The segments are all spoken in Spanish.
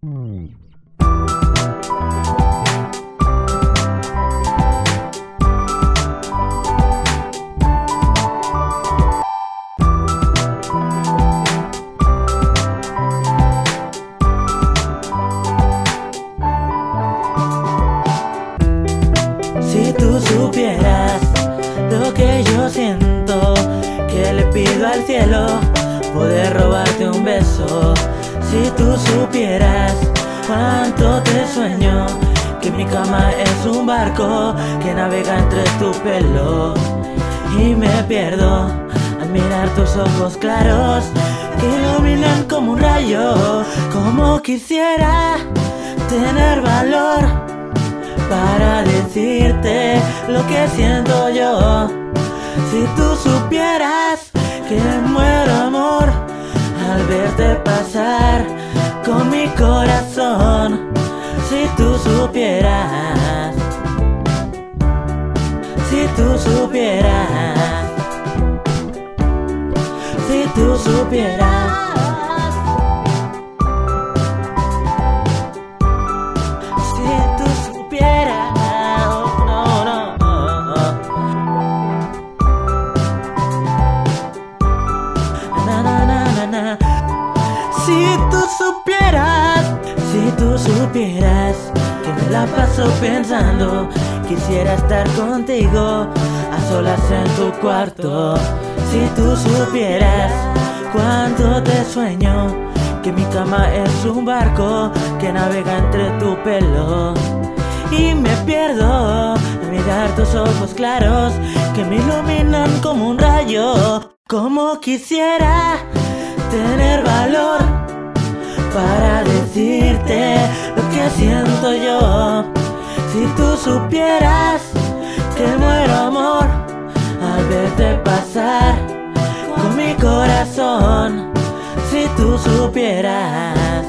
Si tú supieras lo que yo siento, que le pido al cielo poder robarte un beso. Si tú supieras cuánto te sueño, que mi cama es un barco que navega entre tu pelo. Y me pierdo al mirar tus ojos claros que iluminan como un rayo. Como quisiera tener valor para decirte lo que siento yo. Si tú supieras que muero amor al verte pasar con mi corazón. Si tú supieras, si tú supieras, si tú supieras. Si tú supieras, no, no, na, na, na, na, na. Si tú supieras, si tú supieras que me la paso pensando, quisiera estar contigo a solas en tu cuarto. Si tú supieras cuánto te sueño, que mi cama es un barco que navega entre tu pelo. Y me pierdo al mirar tus ojos claros que me iluminan como un rayo. Como quisiera tener valor para decirte lo que siento yo. Si tú supieras que muero amor al verte pasar con mi corazón. Si tú supieras,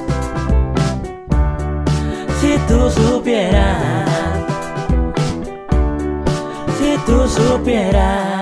si tú supieras, si tú supieras.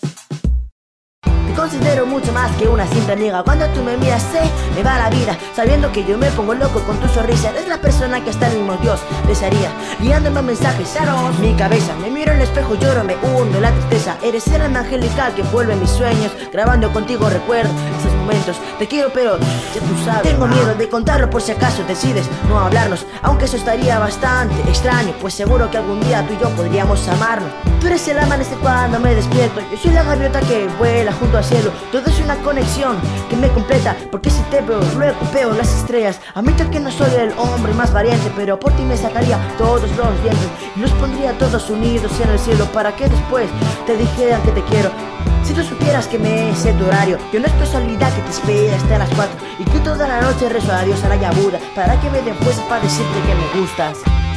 Te considero mucho más que una simple amiga. Cuando tú me miras me va la vida, sabiendo que yo me pongo loco con tu sonrisa. Eres la persona que hasta el mismo Dios desearía, guiándome mensajes claros en mi cabeza. Me miro en el espejo, lloro, me hundo en la tristeza. Eres el alma angelical que vuelve mis sueños, grabando contigo recuerdo esos momentos. Te quiero pero ya tú sabes, tengo miedo de contarlo por si acaso decides no hablarnos, aunque eso estaría bastante extraño, pues seguro que algún día tú y yo podríamos amarnos. Tú eres el amanecer cuando me despierto, yo soy la gaviota que vuela junto al cielo. Todo es una conexión que me completa, porque si te veo luego veo las estrellas. Admito que no soy el hombre más valiente, pero por ti me sacaría todos los vientos y los pondría todos unidos en el cielo, para que después te dijera que te quiero. Si tú supieras que me sé tu horario, que no es casualidad que te espere hasta las 4 y que toda la noche rezo a Dios a la Yabuda para que me den fuerza para decirte que me gustas.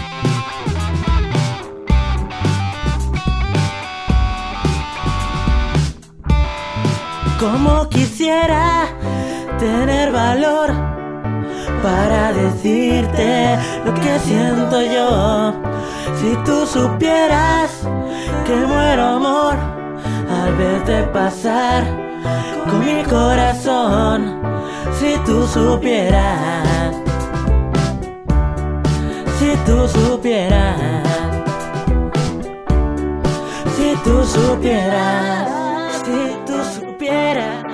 Como quisiera tener valor para decirte lo que siento yo. Si tú supieras que muero amor al verte pasar con mi corazón. Si tú supieras, si tú supieras, si tú supieras, si tú supieras.